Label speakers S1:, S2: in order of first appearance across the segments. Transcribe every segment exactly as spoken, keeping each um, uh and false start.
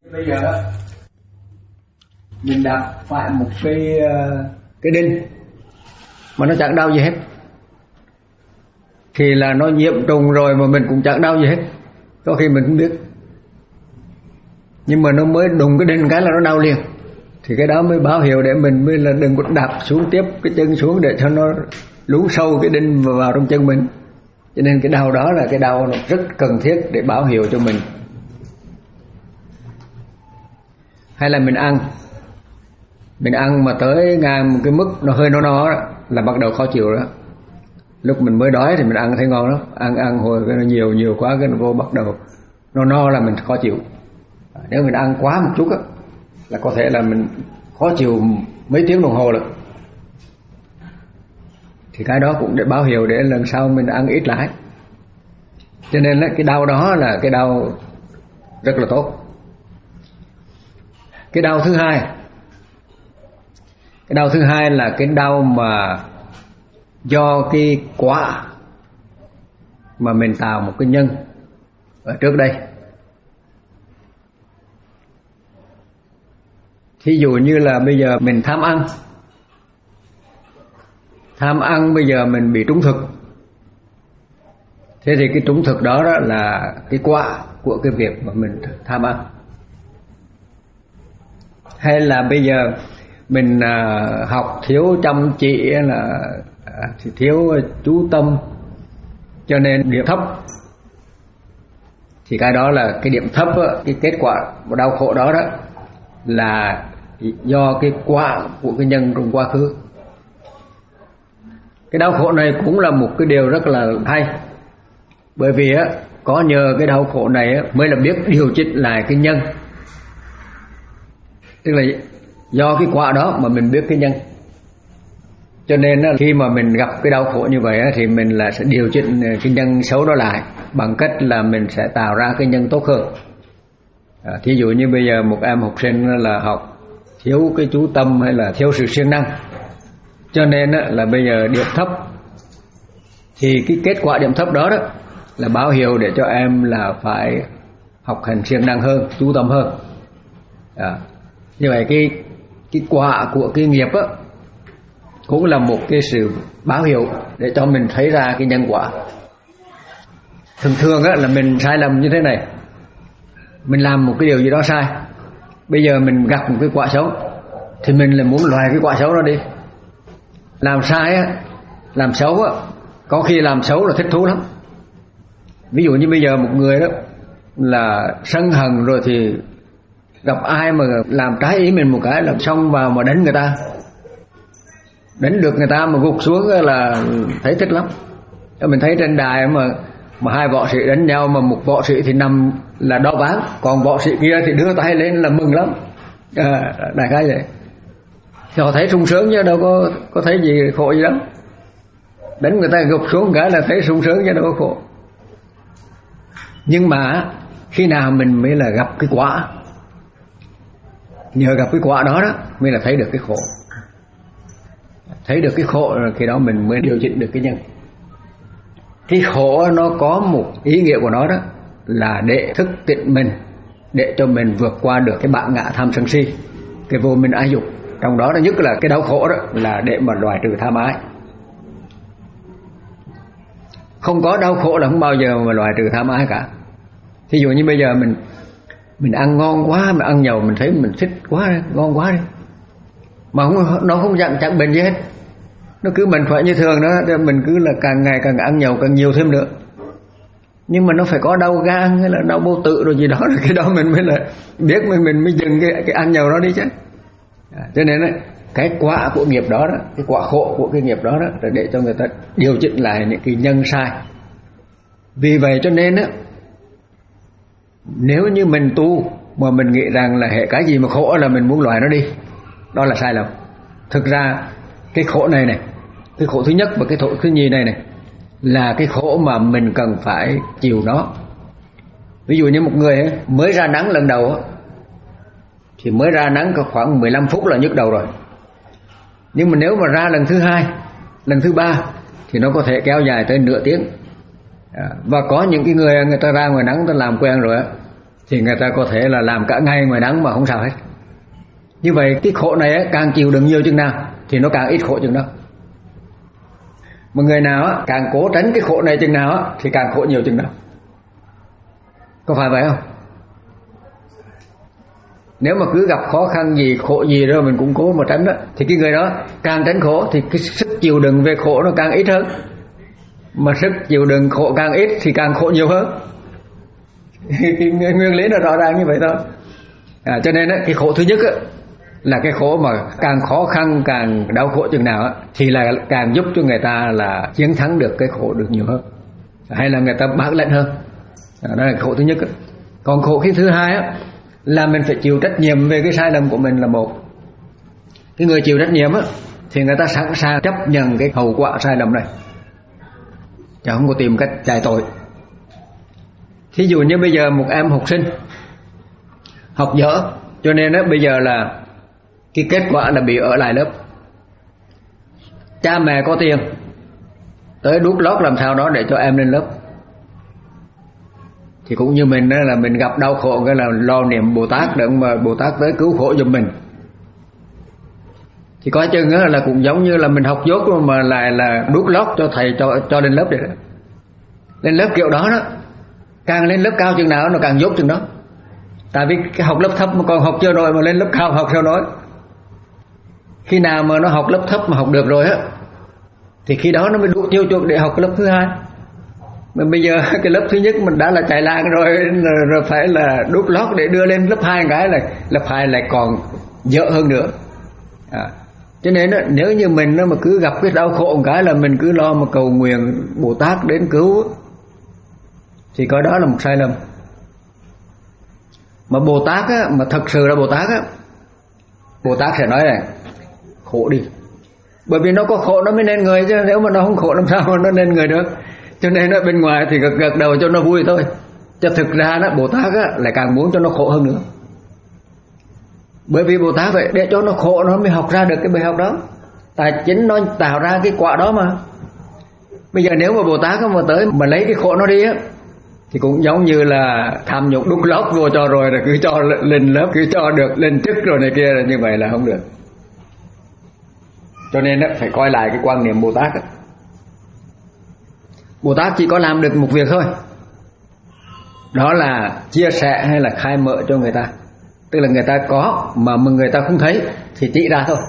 S1: Bây giờ mình đạp phải một cái cái đinh mà nó chẳng đau gì hết, thì là nó nhiễm trùng rồi mà mình cũng chẳng đau gì hết, có khi mình không biết. Nhưng mà nó mới đùng cái đinh cái là nó đau liền, thì cái đó mới báo hiệu để mình mới là đừng có đạp xuống tiếp cái chân xuống để cho nó lún sâu cái đinh vào trong chân mình. Cho nên cái đau đó là cái đau nó rất cần thiết để báo hiệu cho mình. Hay là mình ăn mình ăn mà tới ngang một cái mức nó hơi no no đó, là bắt đầu khó chịu đó. Lúc mình mới đói thì mình ăn thấy ngon lắm, ăn ăn hồi cái nó nhiều nhiều quá cái nó vô bắt đầu no no là mình khó chịu. Nếu mình ăn quá một chút á là có thể là mình khó chịu mấy tiếng đồng hồ rồi. Thì cái đó cũng để báo hiệu để lần sau mình ăn ít lại. Cho nên là cái đau đó là cái đau rất là tốt. Cái đau thứ hai Cái đau thứ hai là cái đau mà do cái quả mà mình tạo một cái nhân ở trước đây. Thí dụ như là bây giờ mình tham ăn Tham ăn bây giờ mình bị trúng thực. Thế thì cái trúng thực đó, đó là cái quả của cái việc mà mình tham ăn. Hay là bây giờ mình à, học thiếu chăm chỉ, là à, thiếu chú tâm cho nên điểm thấp. Thì cái đó là cái điểm thấp đó, cái kết quả của đau khổ đó đó là do cái quả của cái nhân trong quá khứ. Cái đau khổ này cũng là một cái điều rất là hay, bởi vì á, có nhờ cái đau khổ này á, mới là biết điều chỉnh lại cái nhân. Tức là do cái quả đó mà mình biết cái nhân. Cho nên á, khi mà mình gặp cái đau khổ như vậy á, thì mình là sẽ điều chỉnh cái nhân xấu đó lại bằng cách là mình sẽ tạo ra cái nhân tốt hơn. À, thí dụ như bây giờ một em học sinh là học thiếu cái chú tâm hay là thiếu sự siêng năng, cho nên á, là bây giờ điểm thấp. Thì cái kết quả điểm thấp đó, đó là báo hiệu để cho em là phải học hành siêng năng hơn, chú tâm hơn. À, như vậy cái cái quả của cái nghiệp á cũng là một cái sự báo hiệu để cho mình thấy ra cái nhân quả. Thường thường á là mình sai lầm như thế này, mình làm một cái điều gì đó sai, bây giờ mình gặp một cái quả xấu thì mình là muốn loại cái quả xấu đó đi. Làm sai á, làm xấu á, có khi làm xấu là thích thú lắm. Ví dụ như bây giờ một người đó là sân hận rồi thì gặp ai mà làm trái ý mình một cái là xông vào mà đánh người ta, đánh được người ta mà gục xuống là thấy thích lắm. Mình thấy trên đài mà mà hai võ sĩ đánh nhau mà một võ sĩ thì nằm là đo ván, còn võ sĩ kia thì đưa tay lên là mừng lắm. À, đại khái vậy. Thì họ thấy sung sướng chứ đâu có có thấy gì khổ gì lắm. Đánh người ta gục xuống cái là thấy sung sướng chứ đâu có khổ. Nhưng mà khi nào mình mới là gặp cái quả, nhờ gặp cái quả đó đó mới là thấy được cái khổ. Thấy được cái khổ rồi khi đó mình mới điều chỉnh được cái nhân. Cái khổ nó có một ý nghĩa của nó đó là để thức tỉnh mình, để cho mình vượt qua được cái bản ngã tham sân si, cái vô minh ái dục. Trong đó nhất là cái đau khổ đó là để mà loại trừ tham ái. Không có đau khổ là không bao giờ mà loại trừ tham ái cả. Thí dụ như bây giờ mình mình ăn ngon quá, mà ăn nhiều mình thấy mình thích quá, ngon quá đi, mà không, nó không chẳng, chẳng bệnh gì hết, nó cứ mình khỏe như thường đó, mình cứ là càng ngày càng ăn nhiều càng nhiều thêm nữa. Nhưng mà nó phải có đau gan hay là đau bao tử rồi gì đó, rồi cái đó mình mới là biết mình mình mới dừng cái, cái ăn nhiều đó đi chứ. À, cho nên ấy, cái quả của nghiệp đó, đó, cái quả khổ của cái nghiệp đó, đó là để cho người ta điều chỉnh lại những cái nhân sai. Vì vậy cho nên á, nếu như mình tu mà mình nghĩ rằng là hệ cái gì mà khổ là mình muốn loại nó đi, đó là sai lầm. Thực ra cái khổ này này, cái khổ thứ nhất và cái khổ thứ nhì này này là cái khổ mà mình cần phải chịu nó. Ví dụ như một người ấy, mới ra nắng lần đầu ấy, thì mới ra nắng có khoảng mười lăm phút là nhức đầu rồi. Nhưng mà nếu mà ra lần thứ hai, lần thứ ba thì nó có thể kéo dài tới nửa tiếng. À, và có những cái người người ta ra ngoài nắng người ta làm quen rồi á, thì người ta có thể là làm cả ngày ngoài nắng mà không sao hết. Như vậy cái khổ này á, càng chịu đựng nhiều chừng nào thì nó càng ít khổ chừng đó. Mà người nào á, càng cố tránh cái khổ này chừng nào á, thì càng khổ nhiều chừng đó. Có phải vậy không? Nếu mà cứ gặp khó khăn gì, khổ gì đó mình cũng cố mà tránh đó, thì cái người đó càng tránh khổ thì cái sức chịu đựng về khổ nó càng ít hơn. Mà sức chịu đựng khổ càng ít thì càng khổ nhiều hơn. Cái nguyên lý nó rõ ràng như vậy thôi. À, cho nên á, cái khổ thứ nhất á, là cái khổ mà càng khó khăn, càng đau khổ chừng nào á, thì là càng giúp cho người ta là chiến thắng được cái khổ được nhiều hơn, hay là người ta bản lĩnh hơn. À, đó là khổ thứ nhất á. Còn khổ cái thứ hai á, là mình phải chịu trách nhiệm về cái sai lầm của mình là một. Cái người chịu trách nhiệm á, thì người ta sẵn sàng chấp nhận cái hậu quả sai lầm này, chứ không có tìm cách chạy tội. Thí dụ như bây giờ một em học sinh học dở, cho nên á, bây giờ là cái kết quả là bị ở lại lớp. Cha mẹ có tiền tới đút lót làm sao đó để cho em lên lớp. Thì cũng như mình đó, là mình gặp đau khổ cái là lo niệm Bồ Tát để mà Bồ Tát tới cứu khổ giùm mình. Thì có chừng là cũng giống như là mình học dốt mà lại là đút lót cho thầy cho cho lên lớp vậy đó. Lên lớp kiểu đó đó, càng lên lớp cao chừng nào nó càng dốt chừng đó. Tại vì cái học lớp thấp mà còn học chưa nổi, mà lên lớp cao học sao nói. Khi nào mà nó học lớp thấp mà học được rồi á, thì khi đó nó mới đủ tiêu chuẩn để học lớp thứ hai. Mà bây giờ cái lớp thứ nhất mình đã là chạy làng rồi, rồi phải là đút lót để đưa lên lớp hai cái là lớp hai lại còn dở hơn nữa. À, cho nên đó, nếu như mình nó mà cứ gặp cái đau khổ một cái là mình cứ lo mà cầu nguyện Bồ Tát đến cứu, thì coi đó là một sai lầm. Mà Bồ Tát á, mà thật sự là Bồ Tát á, Bồ Tát sẽ nói này, khổ đi. Bởi vì nó có khổ nó mới nên người, chứ nếu mà nó không khổ làm sao mà nó nên người được. Cho nên ở bên ngoài thì gật gật đầu cho nó vui thôi, chứ thực ra đó Bồ Tát á, lại càng muốn cho nó khổ hơn nữa. Bởi vì Bồ Tát vậy, để cho nó khổ nó mới học ra được cái bài học đó. Tại chính nó tạo ra cái quả đó mà. Bây giờ nếu mà Bồ Tát mà tới mà lấy cái khổ nó đi á, thì cũng giống như là tham nhũng đút lót vô cho rồi là cứ cho lên lớp, cứ cho được lên chức rồi này kia, là như vậy là không được. Cho nên đó, phải coi lại cái quan niệm Bồ Tát đó. Bồ Tát chỉ có làm được một việc thôi, đó là chia sẻ hay là khai mở cho người ta. Tức là người ta có mà người ta không thấy thì chỉ ra thôi.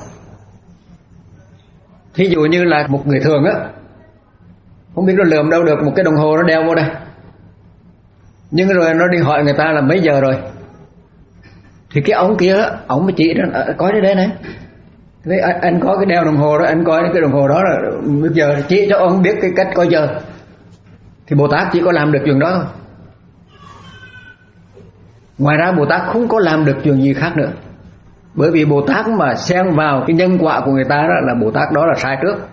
S1: Thí dụ như là một người thường á, không biết nó lượm đâu được một cái đồng hồ nó đeo vô đây, nhưng rồi nó đi hỏi người ta là mấy giờ rồi, thì cái ông kia đó, ông mới chỉ đó, coi đây đây này, thế anh, anh có cái đeo đồng hồ đó, anh coi cái đồng hồ đó là bây giờ, chỉ cho ông biết cái cách coi giờ. Thì Bồ Tát chỉ có làm được chuyện đó thôi. Ngoài ra Bồ Tát không có làm được chuyện gì khác nữa. Bởi vì Bồ Tát mà xen vào cái nhân quả của người ta đó, là Bồ Tát đó là sai trước.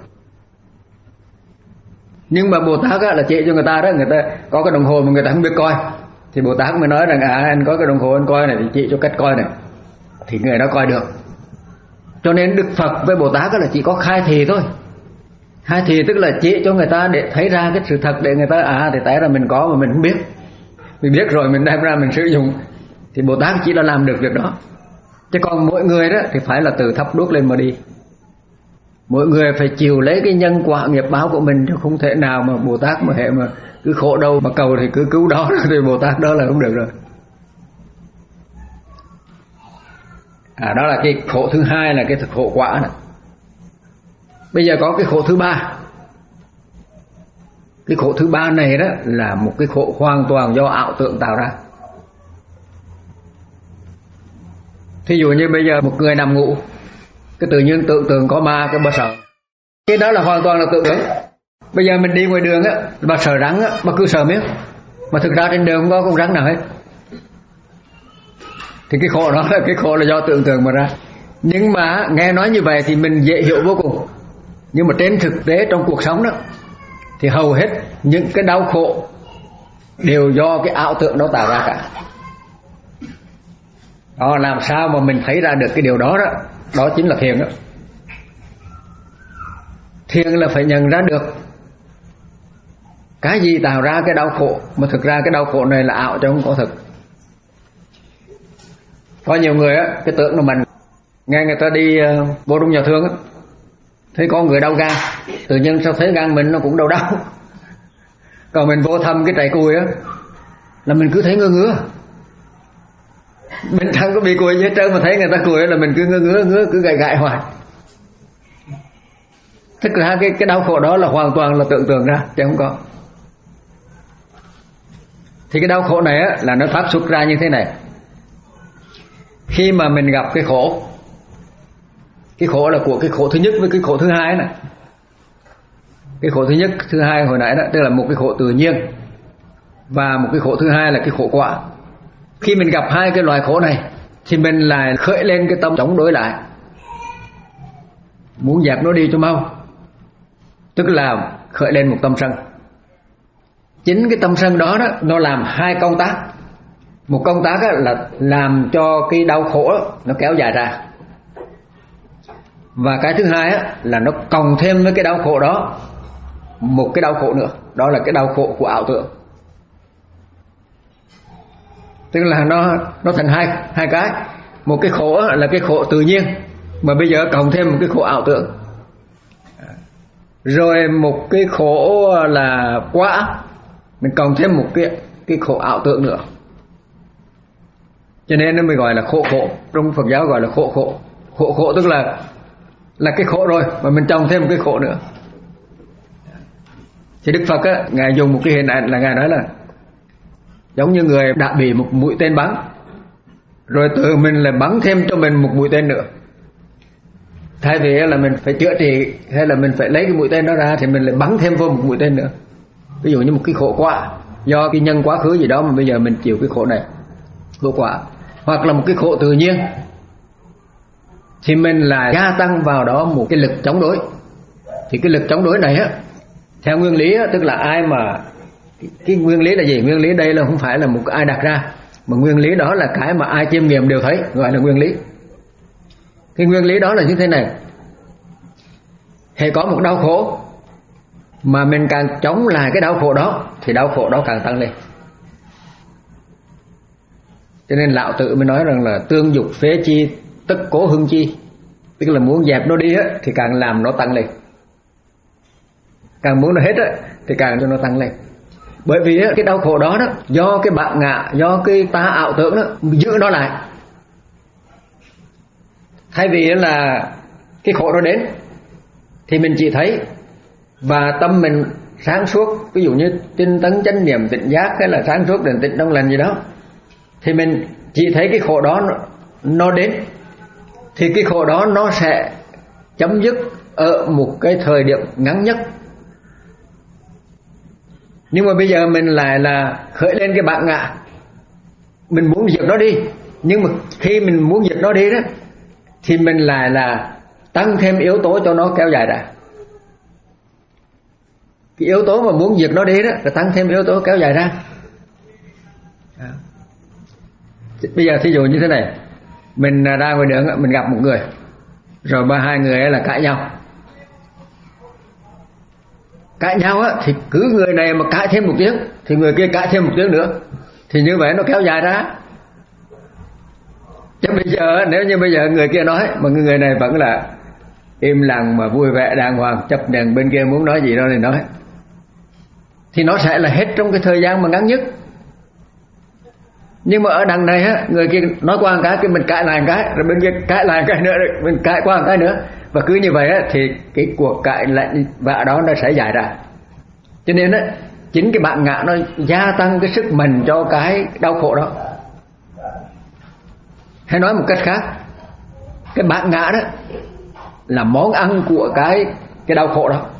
S1: Nhưng mà Bồ Tát là chỉ cho người ta đó, người ta có cái đồng hồ mà người ta không biết coi, thì Bồ Tát mới nói rằng à anh có cái đồng hồ anh coi này, thì chỉ cho cách coi này, thì người đó coi được. Cho nên Đức Phật với Bồ Tát là chỉ có khai thị thôi. Khai thị tức là chỉ cho người ta để thấy ra cái sự thật, để người ta à thì tại là mình có mà mình không biết, mình biết rồi mình đem ra mình sử dụng. Thì Bồ Tát chỉ là làm được việc đó. Chứ còn mỗi người đó thì phải là từ thắp đuốc lên mà đi. Mỗi người phải chịu lấy cái nhân quả nghiệp báo của mình, chứ không thể nào mà Bồ Tát mà hệ mà cứ khổ đâu mà cầu thì cứ cứu đó, thì Bồ Tát đó là không được rồi. À, đó là cái khổ thứ hai, là cái khổ quả này. Bây giờ có cái khổ thứ ba. Cái khổ thứ ba này đó là một cái khổ hoàn toàn do ảo tưởng tạo ra. Thí dụ như bây giờ một người nằm ngủ, cái tự nhiên tưởng tượng có ma, cái bà sợ, cái đó là hoàn toàn là tưởng tượng. Bây giờ mình đi ngoài đường á, bà sợ rắn á, bà cứ sợ miết, mà thực ra trên đường không có con rắn nào hết. Thì cái khổ đó là cái khổ là do tưởng tượng mà ra. Nhưng mà nghe nói như vậy thì mình dễ hiểu vô cùng. Nhưng mà trên thực tế trong cuộc sống đó, thì hầu hết những cái đau khổ đều do cái ảo tưởng đó tạo ra cả. Đó, làm sao mà mình thấy ra được cái điều đó đó, đó chính là thiền đó. Thiền là phải nhận ra được cái gì tạo ra cái đau khổ, mà thực ra cái đau khổ này là ảo chứ không có thực. Có nhiều người á, cái tưởng là mình nghe người ta đi uh, vô trong nhà thương á, thấy có người đau gan, tự nhiên sao thấy gan mình nó cũng đau đau. Còn mình vô thăm cái trại cùi á là mình cứ thấy ngứa ngứa. Mình chẳng có bị cùi gì hết trơn mà thấy người ta cùi là mình cứ ngứa ngứa ngứa cứ gãi gãi hoài. Tức là cái cái đau khổ đó là hoàn toàn là tưởng tượng ra chứ không có. Thì cái đau khổ này á là nó phát xuất ra như thế này. Khi mà mình gặp cái khổ, cái khổ là của cái khổ thứ nhất với cái khổ thứ hai này. Cái khổ thứ nhất, thứ hai hồi nãy đó, tức là một cái khổ tự nhiên và một cái khổ thứ hai là cái khổ quả. Khi mình gặp hai cái loại khổ này thì mình lại khởi lên cái tâm chống đối lại, muốn dẹp nó đi cho mau, tức là khởi lên một tâm sân. Chính cái tâm sân đó, đó nó làm hai công tác. Một công tác là làm cho cái đau khổ nó kéo dài ra, và cái thứ hai là nó cộng thêm với cái đau khổ đó một cái đau khổ nữa, đó là cái đau khổ của ảo tưởng. Tức là nó nó thành hai hai cái. Một cái khổ là cái khổ tự nhiên, mà bây giờ cộng thêm một cái khổ ảo tưởng. Rồi một cái khổ là quả, mình cộng thêm một cái cái khổ ảo tưởng nữa. Cho nên nó mới gọi là khổ khổ. Trong Phật giáo gọi là khổ khổ. Khổ khổ tức là là cái khổ rồi mà mình trồng thêm một cái khổ nữa. Thì Đức Phật á, ngài dùng một cái hình ảnh là ngài nói là giống như người đã bị một mũi tên bắn, rồi tự mình lại bắn thêm cho mình một mũi tên nữa. Thay vì là mình phải chữa trị hay là mình phải lấy cái mũi tên đó ra, thì mình lại bắn thêm vô một mũi tên nữa. Ví dụ như một cái khổ quả do cái nhân quá khứ gì đó mà bây giờ mình chịu cái khổ này, khổ quả. Hoặc là một cái khổ tự nhiên thì mình lại gia tăng vào đó một cái lực chống đối. Thì cái lực chống đối này á, theo nguyên lý á, tức là ai mà cái nguyên lý là gì? Nguyên lý đây là không phải là một ai đặt ra, mà nguyên lý đó là cái mà ai chiêm nghiệm đều thấy, gọi là nguyên lý. Cái nguyên lý đó là như thế này: hễ có một đau khổ mà mình càng chống lại cái đau khổ đó thì đau khổ đó càng tăng lên. Cho nên Lão Tử mới nói rằng là tương dục phế chi tất cố hưng chi, tức là muốn dẹp nó đi á, thì càng làm nó tăng lên, càng muốn nó hết á, thì càng cho nó tăng lên. Bởi vì á, cái đau khổ đó, đó do cái bản ngã, do cái ta ảo tưởng đó giữ nó lại. Thay vì là cái khổ nó đến thì mình chỉ thấy và tâm mình sáng suốt, ví dụ như tinh tấn chánh niệm tỉnh giác hay là sáng suốt định tĩnh trong lành gì đó, thì mình chỉ thấy cái khổ đó nó, nó đến, thì cái khổ đó nó sẽ chấm dứt ở một cái thời điểm ngắn nhất. Nhưng mà bây giờ mình lại là khởi lên cái bản ngã, mình muốn diệt nó đi. Nhưng mà khi mình muốn diệt nó đi đó, thì mình lại là tăng thêm yếu tố cho nó kéo dài ra. Cái yếu tố mà muốn diệt nó đi đó là tăng thêm yếu tố kéo dài ra. Bây giờ thí dụ như thế này, mình ra ngoài đường mình gặp một người, rồi ba hai người là cãi nhau. Cãi nhau á, thì cứ người này mà cãi thêm một tiếng thì người kia cãi thêm một tiếng nữa, thì như vậy nó kéo dài ra. Chứ bây giờ nếu như bây giờ người kia nói mà người này vẫn là im lặng mà vui vẻ đàng hoàng, chấp nhận bên kia muốn nói gì đó thì nói, thì nó sẽ là hết trong cái thời gian mà ngắn nhất. Nhưng mà ở đằng này á, người kia nói qua một cái, cái mình cãi lại một cái, rồi bên kia cãi lại một cái nữa, rồi mình cãi qua một cái nữa, và cứ như vậy á, thì cái cuộc cãi lại vã đó nó sẽ dài ra. Cho nên á, chính cái bản ngã nó gia tăng cái sức mạnh cho cái đau khổ đó. Hay nói một cách khác, cái bản ngã đó là món ăn của cái cái đau khổ đó.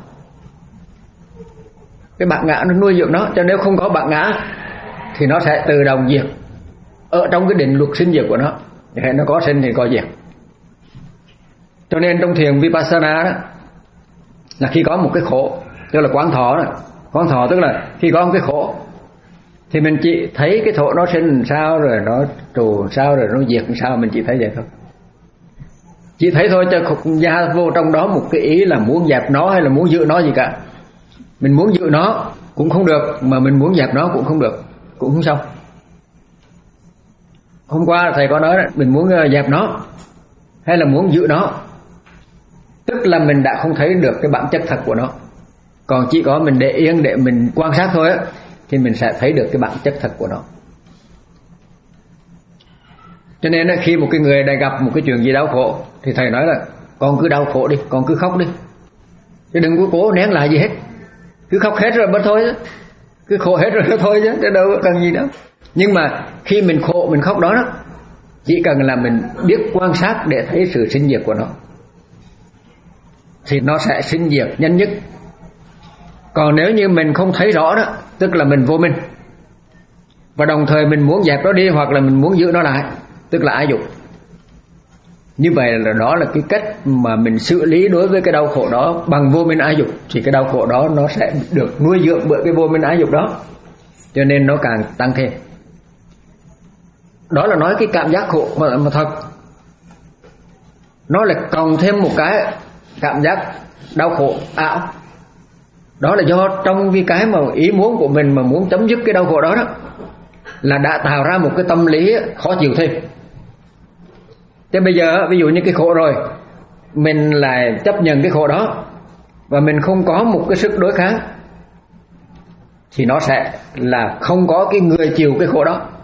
S1: Cái bản ngã nó nuôi dưỡng nó, cho nếu không có bản ngã thì nó sẽ tự động diệt ở trong cái định luật sinh diệt của nó. Để nó có sinh thì có diệt. Cho nên trong thiền Vipassana đó, là khi có một cái khổ, tức là quán thọ đó. Quán thọ tức là khi có một cái khổ thì mình chỉ thấy cái khổ nó sinh làm sao, rồi nó trù làm sao, rồi nó diệt làm sao, mình chỉ thấy vậy thôi. Chỉ thấy thôi, chứ không gia vô trong đó một cái ý là muốn dẹp nó hay là muốn giữ nó gì cả. Mình muốn giữ nó cũng không được, mà mình muốn dẹp nó cũng không được, cũng không xong. Hôm qua thầy có nói đó, mình muốn dẹp nó hay là muốn giữ nó, tức là mình đã không thấy được cái bản chất thật của nó. Còn chỉ có mình để yên để mình quan sát thôi á, thì mình sẽ thấy được cái bản chất thật của nó. Cho nên khi một cái người đã gặp một cái chuyện gì đau khổ thì thầy nói là con cứ đau khổ đi, con cứ khóc đi, chứ đừng có cố nén lại gì hết. Cứ khóc hết rồi mới thôi, cứ khổ hết rồi mới thôi chứ đâu có cần gì đâu. Nhưng mà khi mình khổ mình khóc đó, đó chỉ cần là mình biết quan sát để thấy sự sinh diệt của nó thì nó sẽ sinh diệt nhanh nhất. Còn nếu như mình không thấy rõ đó, tức là mình vô minh, và đồng thời mình muốn dẹp nó đi hoặc là mình muốn giữ nó lại, tức là ái dục. Như vậy là đó là cái cách mà mình xử lý đối với cái đau khổ đó bằng vô minh ái dục, thì cái đau khổ đó nó sẽ được nuôi dưỡng bởi cái vô minh ái dục đó, cho nên nó càng tăng thêm. Đó là nói cái cảm giác khổ mà, mà thật. Nó lại cộng thêm một cái cảm giác đau khổ ảo. Đó là do trong cái cái mà ý muốn của mình mà muốn chấm dứt cái đau khổ đó đó, là đã tạo ra một cái tâm lý khó chịu thêm. Thế bây giờ ví dụ như cái khổ rồi, mình lại chấp nhận cái khổ đó và mình không có một cái sức đối kháng, thì nó sẽ là không có cái người chịu cái khổ đó.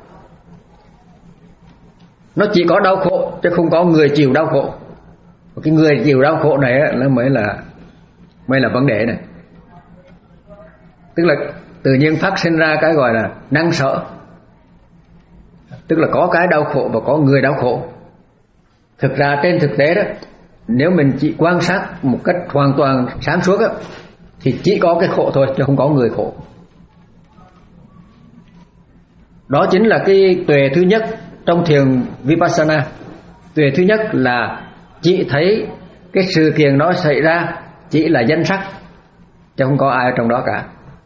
S1: Nó chỉ có đau khổ chứ không có người chịu đau khổ. Cái người chịu đau khổ này là mới là mới là vấn đề này. Tức là tự nhiên phát sinh ra cái gọi là năng sở, tức là có cái đau khổ và có người đau khổ. Thực ra trên thực tế đó, nếu mình chỉ quan sát một cách hoàn toàn sáng suốt đó, thì chỉ có cái khổ thôi chứ không có người khổ. Đó chính là cái tuệ thứ nhất trong thiền Vipassana. Tuệ thứ nhất là chỉ thấy cái sự kiện nó xảy ra chỉ là danh sắc, chứ không có ai ở trong đó cả.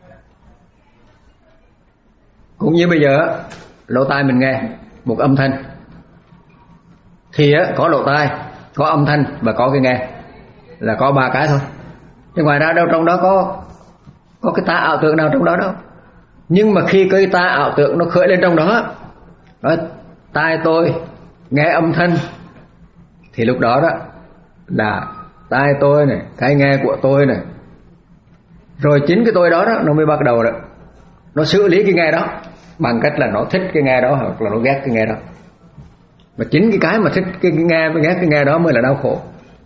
S1: Cũng như bây giờ lỗ tai mình nghe một âm thanh thì có lỗ tai, có âm thanh và có cái nghe, là có ba cái thôi. Chứ ngoài ra đâu trong đó có có cái ta ảo tưởng nào trong đó đâu. Nhưng mà khi cái ta ảo tưởng nó khởi lên trong đó, đó tai tôi nghe âm thanh, thì lúc đó đó là tai tôi này, cái nghe của tôi này, rồi chính cái tôi đó, đó nó mới bắt đầu đó, nó xử lý cái nghe đó bằng cách là nó thích cái nghe đó hoặc là nó ghét cái nghe đó. Mà chính cái cái mà thích cái nghe với ghét cái nghe đó mới là đau khổ.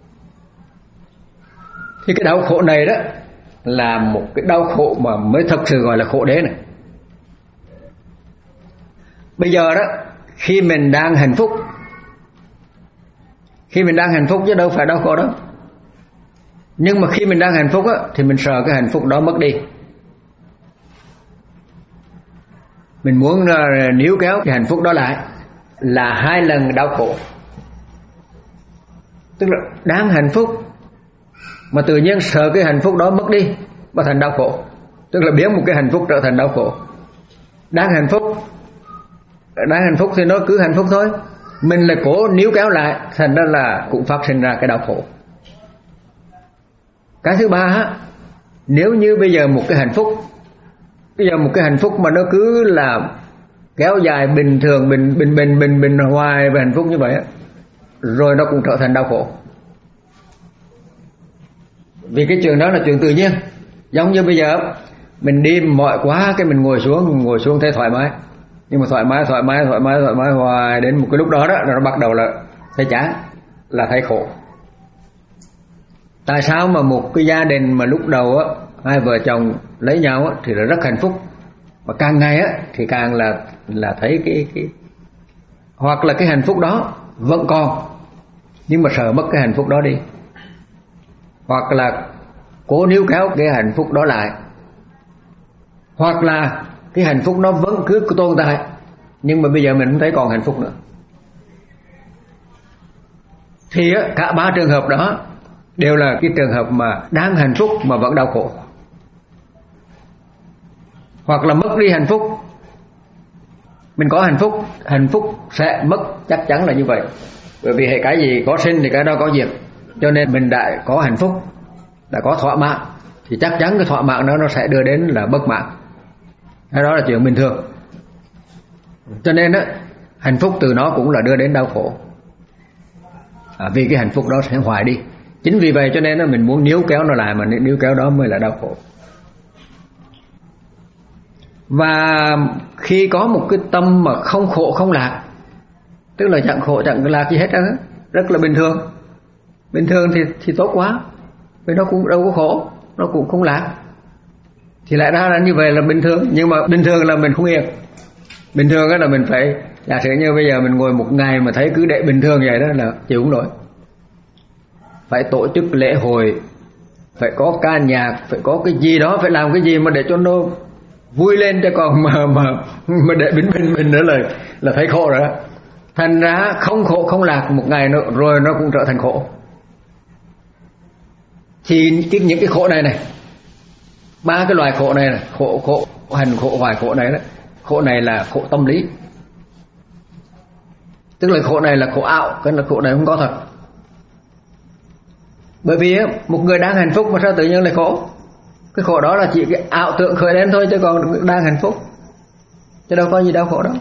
S1: Thì cái đau khổ này đó là một cái đau khổ mà mới thật sự gọi là khổ đế này. Bây giờ đó, khi mình đang hạnh phúc, khi mình đang hạnh phúc chứ đâu phải đau khổ đâu. Nhưng mà khi mình đang hạnh phúc á, thì mình sợ cái hạnh phúc đó mất đi. Mình muốn uh, níu kéo cái hạnh phúc đó lại, là hai lần đau khổ. Tức là đang hạnh phúc mà tự nhiên sợ cái hạnh phúc đó mất đi và thành đau khổ, tức là biến một cái hạnh phúc trở thành đau khổ. Đang hạnh phúc, đang hạnh phúc thì nó cứ hạnh phúc thôi, mình lại cố níu kéo lại, thành ra là cũng phát sinh ra cái đau khổ. Cái thứ ba á, nếu như bây giờ một cái hạnh phúc, bây giờ một cái hạnh phúc mà nó cứ là kéo dài bình thường, bình bình bình bình bình hoài về hạnh phúc như vậy á, rồi nó cũng trở thành đau khổ. Vì cái chuyện đó là chuyện tự nhiên. Giống như bây giờ mình đi mỏi quá, cái mình ngồi xuống, ngồi xuống thấy thoải mái, nhưng mà thoải mái thoải mái thoải mái thoải mái hoài đến một cái lúc đó đó nó bắt đầu là thấy chán, là thấy khổ. Tại sao mà một cái gia đình mà lúc đầu á hai vợ chồng lấy nhau á thì là rất hạnh phúc, mà càng ngày á thì càng là là thấy cái cái hoặc là cái hạnh phúc đó vẫn còn nhưng mà sợ mất cái hạnh phúc đó đi, hoặc là cố níu kéo cái hạnh phúc đó lại, hoặc là cái hạnh phúc nó vẫn cứ tồn tại nhưng mà bây giờ mình không thấy còn hạnh phúc nữa. Thì á, cả ba trường hợp đó đều là cái trường hợp mà đang hạnh phúc mà vẫn đau khổ, hoặc là mất đi hạnh phúc. Mình có hạnh phúc, hạnh phúc sẽ mất, chắc chắn là như vậy. Bởi vì hệ cái gì có sinh thì cái đó có diệt, cho nên mình đã có hạnh phúc, đã có thỏa mãn thì chắc chắn cái thỏa mãn đó nó sẽ đưa đến là bất mãn. Cái đó là chuyện bình thường. Cho nên á, hạnh phúc từ nó cũng là đưa đến đau khổ. À, vì cái hạnh phúc đó sẽ hoài đi. Chính vì vậy cho nên là mình muốn níu kéo nó lại, mà níu kéo đó mới là đau khổ. Và khi có một cái tâm mà không khổ không lạc, tức là chẳng khổ chẳng lạc gì hết đó, rất là bình thường. Bình thường thì thì tốt quá, vì nó cũng đâu có khổ, nó cũng không lạc, thì lại ra là như vậy là bình thường. Nhưng mà bình thường là mình không yên. Bình thường là mình phải, giả sử như bây giờ mình ngồi một ngày mà thấy cứ để bình thường vậy đó là chịu không nổi. Phải tổ chức lễ hội, phải có ca nhạc, phải có cái gì đó, phải làm cái gì mà để cho nó vui lên, cho còn mà mà mà để bình bình bình nữa là là thấy khổ rồi đó. Thành ra không khổ không lạc một ngày nữa rồi nó cũng trở thành khổ. Thì cái, những cái khổ này này, ba cái loài khổ này này, khổ khổ hành khổ hoài khổ này đó, khổ này là khổ tâm lý, tức là khổ này là khổ ảo, cái là khổ này không có thật. Bởi vì một người đang hạnh phúc mà sao tự nhiên lại khổ? Cái khổ đó là chỉ cái ảo tưởng khởi lên thôi, chứ còn đang hạnh phúc, chứ đâu có gì đau khổ đâu.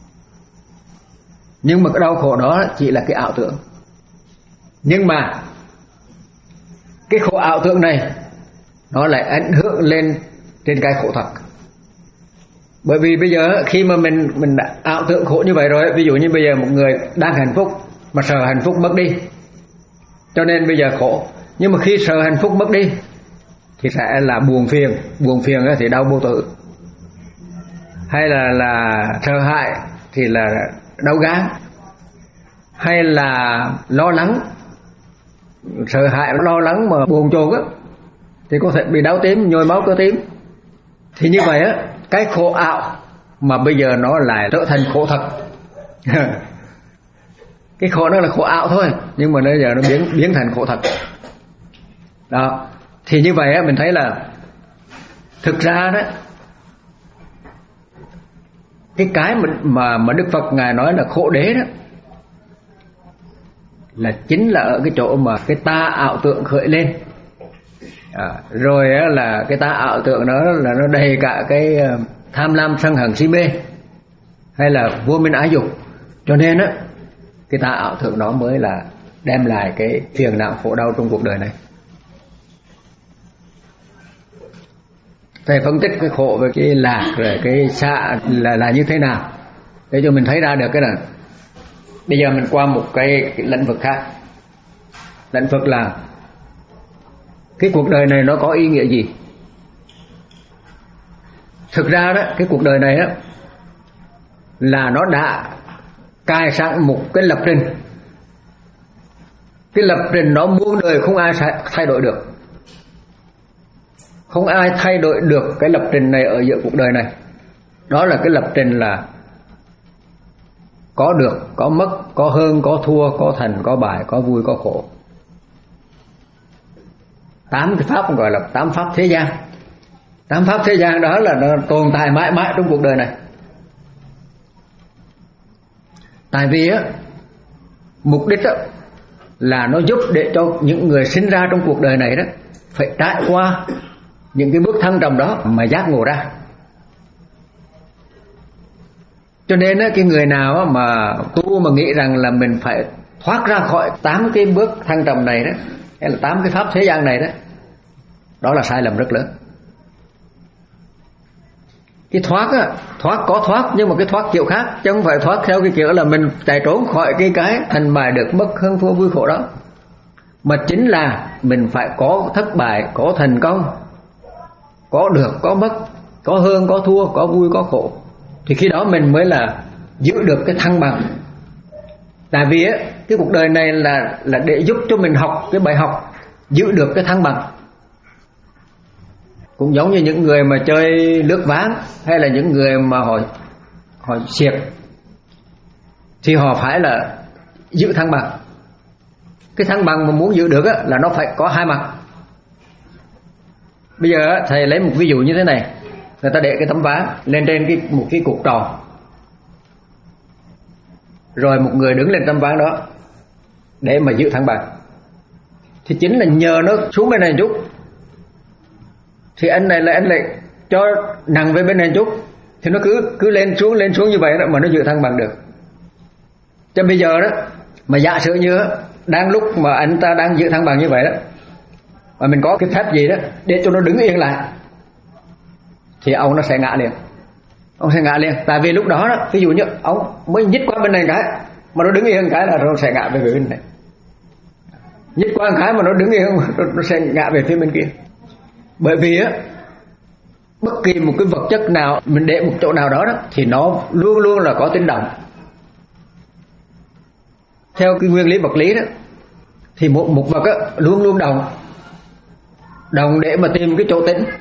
S1: Nhưng mà cái đau khổ đó chỉ là cái ảo tưởng. Nhưng mà cái khổ ảo tưởng này nó lại ảnh hưởng lên trên cái khổ thật. Bởi vì bây giờ khi mà mình mình đã ảo tưởng khổ như vậy rồi, ví dụ như bây giờ một người đang hạnh phúc mà sợ hạnh phúc mất đi, cho nên bây giờ khổ. Nhưng mà khi sợ hạnh phúc mất đi thì sẽ là buồn phiền, buồn phiền thì đau vô tử, hay là là sợ hãi thì là đau gan, hay là lo lắng, sợ hãi lo lắng mà buồn chồn á thì có thể bị đau tim, nhồi máu cơ tim. Thì như vậy á, cái khổ ảo mà bây giờ nó lại trở thành khổ thật. Cái khổ nó là khổ ảo thôi, nhưng mà bây giờ nó biến biến thành khổ thật. Đó. Thì như vậy á, mình thấy là thực ra đó, cái cái mà mà, mà Đức Phật ngài nói là khổ đế đó, là chính là ở cái chỗ mà cái ta ảo tưởng khởi lên. À, rồi á, là cái ta ảo tưởng đó là nó đầy cả cái tham lam sân hận si mê, hay là vô minh ái dục. Cho nên á, cái ta ảo tưởng đó mới là đem lại cái phiền não khổ đau trong cuộc đời này. Thầy phân tích cái khổ về cái lạc rồi cái xạ là là như thế nào để cho mình thấy ra được cái này. Bây giờ mình qua một cái, cái lĩnh vực khác. Lĩnh vực là cái cuộc đời này nó có ý nghĩa gì? Thực ra đó, cái cuộc đời này đó là nó đã cài sẵn một cái lập trình. Cái lập trình đó muôn đời không ai thay đổi được. Không ai thay đổi được cái lập trình này ở giữa cuộc đời này. Đó là cái lập trình là có được, có mất, có hơn, có thua, có thành, có bại, có vui, có khổ. Tám cái pháp gọi là tám pháp thế gian. Tám pháp thế gian đó là nó tồn tại mãi mãi trong cuộc đời này. Tại vì á, mục đích á, là nó giúp để cho những người sinh ra trong cuộc đời này đó phải trải qua những cái bước thăng trầm đó mà giác ngộ ra. Cho nên á, cái người nào mà tu mà nghĩ rằng là mình phải thoát ra khỏi tám cái bước thăng trầm này đó, hay là tám cái pháp thế gian này đó, đó là sai lầm rất lớn. Cái thoát á, thoát có thoát, nhưng mà cái thoát kiểu khác, chứ không phải thoát theo cái kiểu là mình chạy trốn khỏi cái cái thành bại được mất hơn thua vui khổ đó. Mà chính là mình phải có thất bại, có thành công, có được, có mất, có hơn, có thua, có vui, có khổ. Thì khi đó mình mới là giữ được cái thăng bằng. Tại vì á, cái cuộc đời này là là để giúp cho mình học cái bài học giữ được cái thăng bằng. Cũng giống như những người mà chơi lướt ván, hay là những người mà họ họ xiệc, thì họ phải là giữ thăng bằng. Cái thăng bằng mà muốn giữ được á, là nó phải có hai mặt. Bây giờ á, thầy lấy một ví dụ như thế này. Người ta để cái tấm ván lên trên cái, một cái cột tròn, rồi một người đứng lên tấm ván đó để mà giữ thăng bằng. Thì chính là nhờ nó xuống bên này chút, thì anh này là anh lại cho nặng về bên này chút, thì nó cứ cứ lên xuống lên xuống như vậy đó mà nó giữ thăng bằng được. Cho bây giờ đó, mà giả sử như đang lúc mà anh ta đang giữ thăng bằng như vậy đó, mà mình có cái phép gì đó để cho nó đứng yên lại, thì ông nó sẽ ngã liền. Ông sẽ ngã liền. Tại vì lúc đó đó, ví dụ như ông mới nhích qua bên này cái, mà nó đứng yên cái là nó sẽ ngã về phía bên này. Nhích qua cái mà nó đứng yên, nó sẽ ngã về phía bên kia. Bởi vì á, bất kỳ một cái vật chất nào mình để một chỗ nào đó, đó thì nó luôn luôn là có tính động. Theo cái nguyên lý vật lý đó, thì một, một vật á, luôn luôn động. Động để mà tìm cái chỗ tĩnh.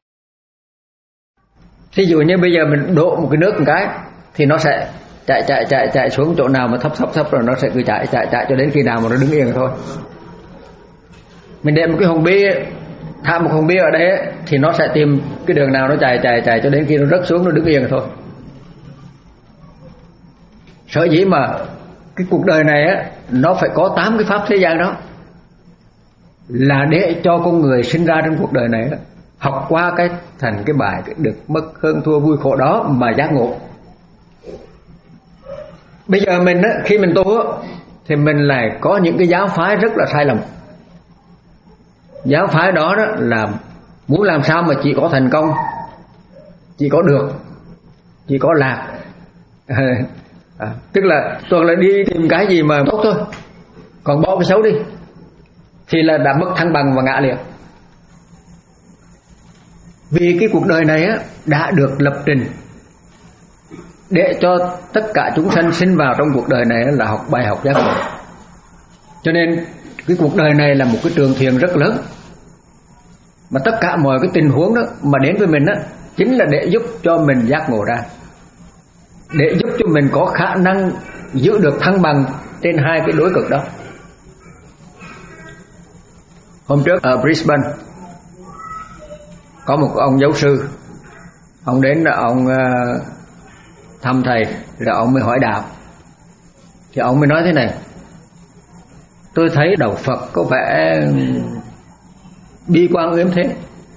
S1: Thí dụ như bây giờ mình đổ một cái nước một cái, thì nó sẽ chạy chạy chạy chạy xuống chỗ nào mà thấp thấp thấp, rồi nó sẽ cứ chạy chạy chạy cho đến khi nào mà nó đứng yên thôi. Mình để một cái hòn bi, thả một hòn bi ở đây, thì nó sẽ tìm cái đường nào nó chạy chạy chạy cho đến khi nó rớt xuống, nó đứng yên thôi. Sở dĩ mà cái cuộc đời này á, nó phải có tám cái pháp thế gian đó, là để cho con người sinh ra trong cuộc đời này đó, học qua cái thành cái bài cái được mất hơn thua vui khổ đó mà giác ngộ. Bây giờ mình á, khi mình tu á, thì mình lại có những cái giáo phái rất là sai lầm. Giáo phái đó, đó là muốn làm sao mà chỉ có thành công, chỉ có được, chỉ có lạc. À, tức là toàn là đi tìm cái gì mà tốt thôi, còn bỏ cái xấu đi thì là đã mất thăng bằng và ngã liền. Vì cái cuộc đời này á, đã được lập trình để cho tất cả chúng sanh sinh vào trong cuộc đời này là học bài học giác ngộ. Cho nên cái cuộc đời này là một cái trường thiền rất lớn, mà tất cả mọi cái tình huống đó mà đến với mình á, chính là để giúp cho mình giác ngộ ra, để giúp cho mình có khả năng giữ được thăng bằng trên hai cái đối cực đó. Hôm trước ở Brisbane có một ông giáo sư, ông đến là ông uh, thăm thầy, rồi ông mới hỏi đạo. Thì ông mới nói thế này: tôi thấy đạo Phật có vẻ bi quan yếm thế,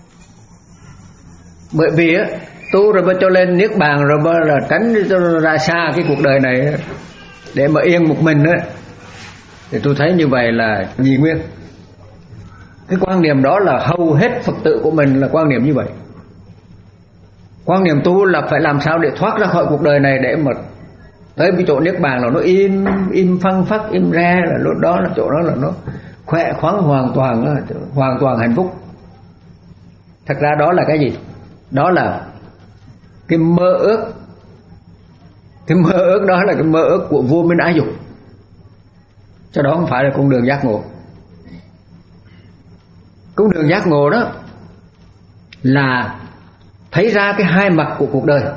S1: bởi vì á, tu rồi mới cho lên niết bàn, rồi mới là tránh cho ra xa cái cuộc đời này để mà yên một mình á, thì tôi thấy như vậy là nhị nguyên. Cái quan niệm đó là hầu hết Phật tử của mình là quan niệm như vậy. Quan niệm tu là phải làm sao để thoát ra khỏi cuộc đời này, để mà tới cái chỗ niết bàn là nó im im phăng phắc, im re, là lúc đó là chỗ đó là nó khỏe khoắn hoàn toàn, hoàn toàn hạnh phúc. Thật ra đó là cái gì? Đó là cái mơ ước. Cái mơ ước đó là cái mơ ước của vua Minh Ái Dục, cho đó không phải là con đường giác ngộ. Con đường giác ngộ đó là thấy ra cái hai mặt của cuộc đời,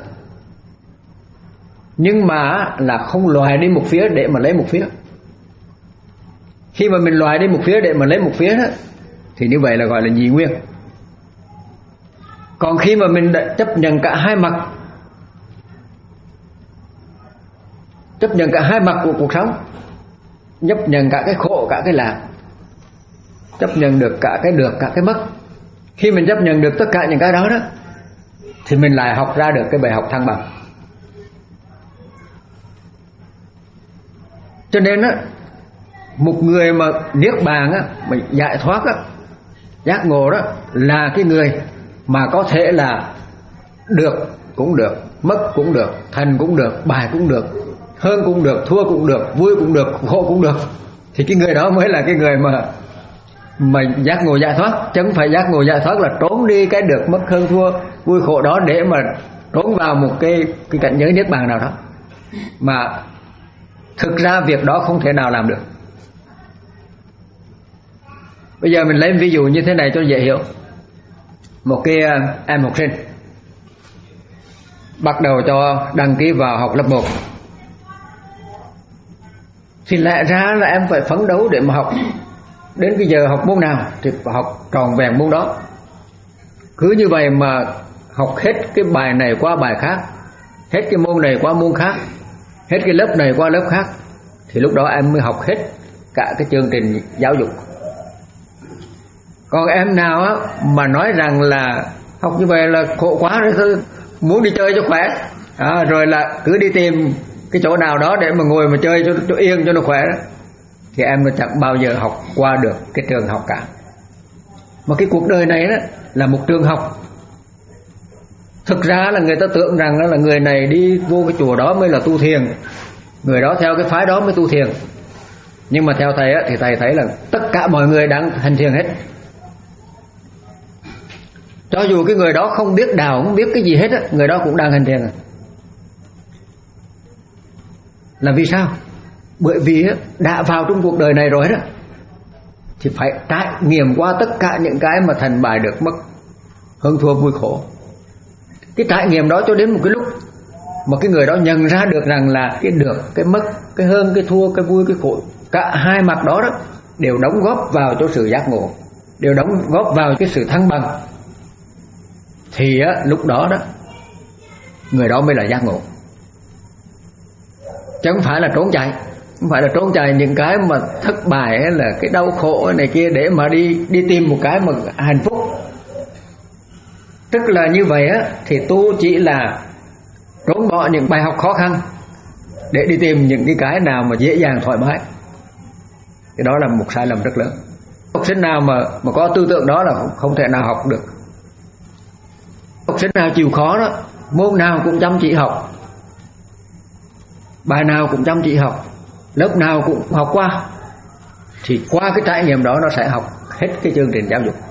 S1: nhưng mà là không lòi đi một phía để mà lấy một phía. Khi mà mình lòi đi một phía để mà lấy một phía đó, thì như vậy là gọi là nhị nguyên. Còn khi mà mình đã chấp nhận cả hai mặt, chấp nhận cả hai mặt của cuộc sống, chấp nhận cả cái khổ cả cái lạc, chấp nhận được cả cái được cả cái mất, khi mình chấp nhận được tất cả những cái đó đó, thì mình lại học ra được cái bài học thăng bằng. Cho nên á, một người mà niết bàn á, mà giải thoát á, giác ngộ đó, là cái người mà có thể là được cũng được, mất cũng được, thành cũng được, bài cũng được, hơn cũng được, thua cũng được, vui cũng được, khổ cũng được. Thì cái người đó mới là cái người mà mà giác ngộ giải thoát. Chứ không phải giác ngộ giải thoát là trốn đi cái được mất hơn thua vui khổ đó để mà trốn vào một cái, cái cảnh giới niết bàn nào đó, mà thực ra việc đó không thể nào làm được. Bây giờ mình lấy ví dụ như thế này cho dễ hiểu. Một cái em học sinh bắt đầu cho đăng ký vào học lớp một, thì lẽ ra là em phải phấn đấu để mà học. Đến cái giờ học môn nào thì phải học tròn vẹn môn đó. Cứ như vậy mà học hết cái bài này qua bài khác, hết cái môn này qua môn khác, hết cái lớp này qua lớp khác, thì lúc đó em mới học hết cả cái chương trình giáo dục. Còn em nào á, mà nói rằng là học như vậy là khổ quá rồi, thôi muốn đi chơi cho khỏe, à, rồi là cứ đi tìm cái chỗ nào đó để mà ngồi mà chơi cho, cho yên cho nó khỏe đó, thì em nó chẳng bao giờ học qua được cái trường học cả. Mà cái cuộc đời này đó là một trường học. Thực ra là người ta tưởng rằng là người này đi vô cái chùa đó mới là tu thiền, người đó theo cái phái đó mới tu thiền. Nhưng mà theo thầy á, thì thầy thấy là tất cả mọi người đang hành thiền hết. Cho dù cái người đó không biết đạo, không biết cái gì hết á, người đó cũng đang hành thiền. Là vì sao? Bởi vì đã vào trong cuộc đời này rồi đó thì phải trải nghiệm qua tất cả những cái mà thành bại được mất, hơn thua vui khổ. Cái trải nghiệm đó cho đến một cái lúc mà cái người đó nhận ra được rằng là cái được, cái mất, cái hơn, cái thua, cái vui, cái khổ, cả hai mặt đó đó đều đóng góp vào cho sự giác ngộ, đều đóng góp vào cái sự thăng bằng, thì á, lúc đó đó người đó mới là giác ngộ. Chứ không phải là trốn chạy, không phải là trốn chạy những cái mà thất bại hay là cái đau khổ này kia để mà đi đi tìm một cái mà hạnh phúc. Tức là như vậy á, thì tu chỉ là trốn bỏ những bài học khó khăn để đi tìm những cái cái nào mà dễ dàng thoải mái. Cái đó là một sai lầm rất lớn. Học sinh nào mà mà có tư tưởng đó là không, không thể nào học được. Học sinh nào chịu khó đó, môn nào cũng chăm chỉ học, bài nào cũng chăm chỉ học, lớp nào cũng học qua, thì qua cái trải nghiệm đó nó sẽ học hết cái chương trình giáo dục.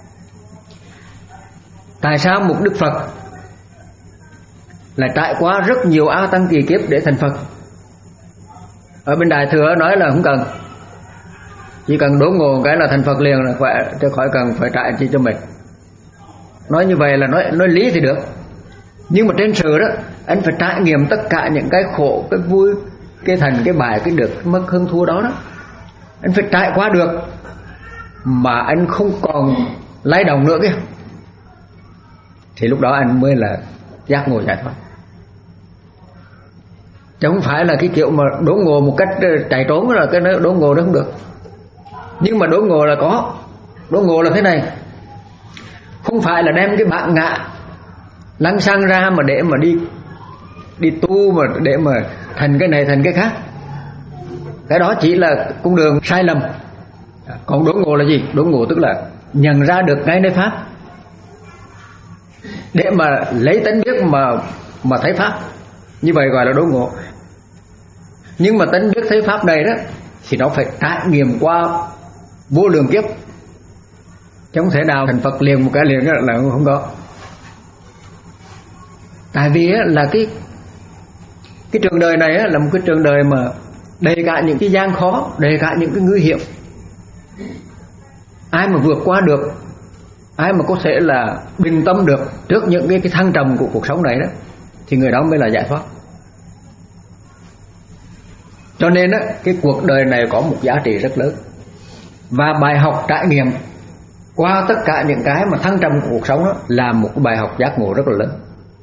S1: Tại sao một Đức Phật lại trải qua rất nhiều A Tăng kỳ kiếp để thành Phật? Ở bên Đại Thừa nói là không cần, chỉ cần đốn ngộ cái là thành Phật liền là khỏe, chứ khỏi cần phải trải chi cho mình. Nói như vậy là nói nói lý thì được, nhưng mà trên sự đó anh phải trải nghiệm tất cả những cái khổ, cái vui, cái thành, cái bại, cái được, cái mất, hơn thua đó đó. Anh phải trải qua được mà anh không còn lay động nữa kia, thì lúc đó anh mới là giác ngộ giải thoát. Chứ không phải là cái kiểu mà đốn ngộ một cách chạy trốn là cái đốn ngộ đó không được. Nhưng mà đốn ngộ là có. Đốn ngộ là thế này, không phải là đem cái bản ngã lăng xăng ra mà để mà đi đi tu mà để mà thành cái này thành cái khác. Cái đó chỉ là con đường sai lầm. Còn đốn ngộ là gì? Đốn ngộ tức là nhận ra được ngay nơi pháp, để mà lấy tánh biết mà mà thấy pháp. Như vậy gọi là đốn ngộ. Nhưng mà tánh biết thấy pháp này đó thì nó phải trải nghiệm qua vô lượng kiếp, chứ không thể nào thành Phật liền một cái liền đó là không có. Tại vì là cái cái trường đời này là một cái trường đời mà đầy cả những cái gian khó, đầy cả những cái nguy hiểm. Ai mà vượt qua được, ai mà có thể là bình tâm được trước những cái, cái thăng trầm của cuộc sống này đó, thì người đó mới là giải thoát. Cho nên á, cái cuộc đời này có một giá trị rất lớn. Và bài học trải nghiệm qua tất cả những cái mà thăng trầm của cuộc sống đó là một bài học giác ngộ rất là lớn.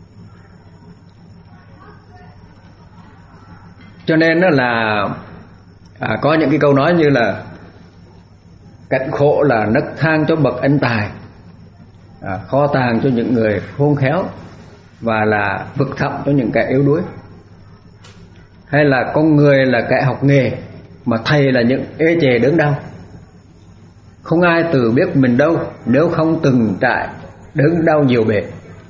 S1: Cho nên đó là à, có những cái câu nói như là cảnh khổ là nấc thang cho bậc anh tài, à, kho tàng cho những người khôn khéo, và là vực thẳm cho những kẻ yếu đuối. Hay là con người là kẻ học nghề, mà thầy là những ê chề đớn đau. Không ai tự biết mình đâu nếu không từng trải đớn đau nhiều bề.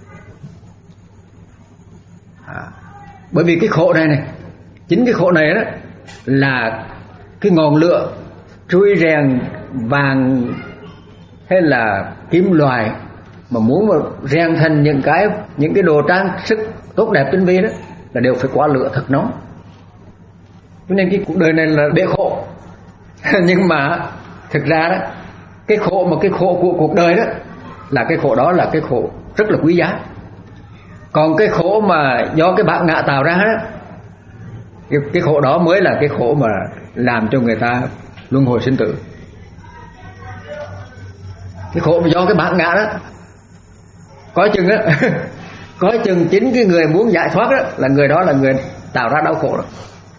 S1: À, bởi vì cái khổ này này, chính cái khổ này đó là cái ngọn lửa trui rèn vàng hay là kim loại mà muốn mà rèn thành những cái những cái đồ trang sức tốt đẹp tinh vi đó là đều phải qua lửa thật nóng. Cho nên cái cuộc đời này là bể khổ. Nhưng mà thực ra đó, cái khổ mà cái khổ của cuộc đời đó là cái khổ đó là cái khổ rất là quý giá. Còn cái khổ mà do cái bản ngã tạo ra đó, cái, cái khổ đó mới là cái khổ mà làm cho người ta luân hồi sinh tử. Cái khổ mà do cái bản ngã đó, có chừng á có chừng chính cái người muốn giải thoát đó là người đó là người tạo ra đau khổ đó.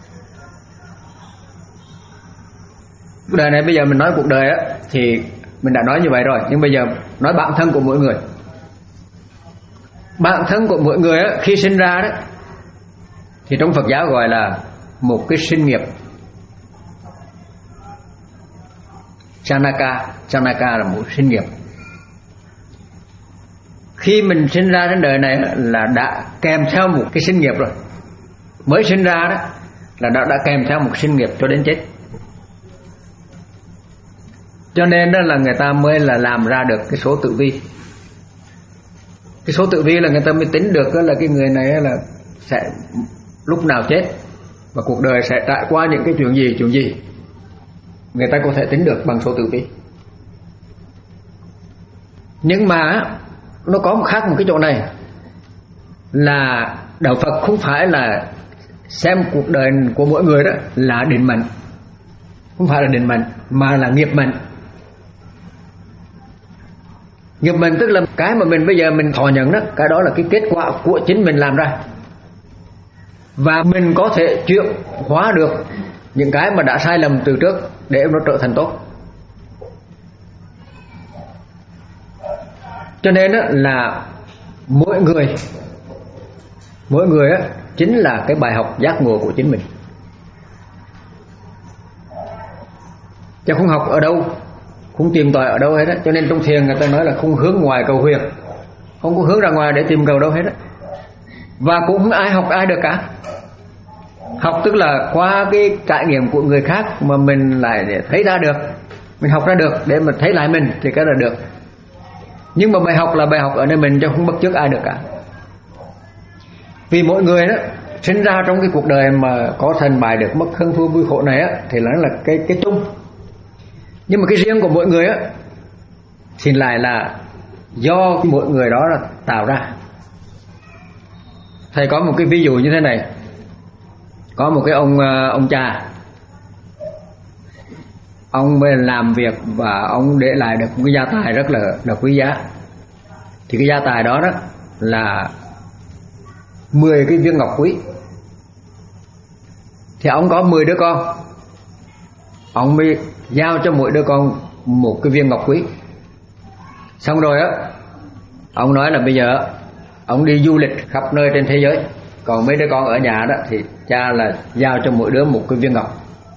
S1: Cuộc đời này bây giờ mình nói cuộc đời á thì mình đã nói như vậy rồi, nhưng bây giờ nói bản thân của mỗi người. Bản thân của mỗi người á, khi sinh ra đó thì trong Phật giáo gọi là một cái sinh nghiệp. Chanaka, Chanaka là một sinh nghiệp. Khi mình sinh ra trên đời này là đã kèm theo một cái sinh nghiệp rồi. Mới sinh ra đó là đã, đã kèm theo một sinh nghiệp cho đến chết. Cho nên đó là người ta mới là làm ra được cái số tử vi. Cái số tử vi là người ta mới tính được là cái người này là sẽ lúc nào chết và cuộc đời sẽ trải qua những cái chuyện gì chuyện gì. Người ta có thể tính được bằng số tử vi. Nhưng mà nó có một khác một cái chỗ này là đạo Phật không phải là xem cuộc đời của mỗi người đó là định mệnh. Không phải là định mệnh mà là nghiệp mệnh. Nghiệp mệnh tức là cái mà mình bây giờ mình thọ nhận đó, cái đó là cái kết quả của chính mình làm ra. Và mình có thể chuyển hóa được những cái mà đã sai lầm từ trước để nó trở thành tốt. Cho nên là mỗi người mỗi người chính là cái bài học giác ngộ của chính mình. Chứ không học ở đâu, không tìm tòi ở đâu hết á. Cho nên trong thiền người ta nói là không hướng ngoài cầu huyền, không có hướng ra ngoài để tìm cầu đâu hết á. Và cũng không ai học ai được cả. Học tức là qua cái trải nghiệm của người khác mà mình lại để thấy ra được, mình học ra được để mà thấy lại mình thì cái là được. Nhưng mà bài học là bài học ở nơi mình chứ không bắt chước ai được cả. Vì mỗi người đó sinh ra trong cái cuộc đời mà có thành bại được mất hơn thua vui khổ này á, thì nó là cái cái chung. Nhưng mà cái riêng của mỗi người á thì lại là do mỗi người đó là tạo ra. Thầy có một cái ví dụ như thế này. Có một cái ông ông cha, ông mới làm việc và ông để lại được một cái gia tài rất là, là quý giá. Thì cái gia tài đó đó là mười cái viên ngọc quý. Thì ông có mười đứa con, ông mới giao cho mỗi đứa con một cái viên ngọc quý. Xong rồi á, ông nói là bây giờ ông đi du lịch khắp nơi trên thế giới, còn mấy đứa con ở nhà đó thì cha là giao cho mỗi đứa một cái viên ngọc.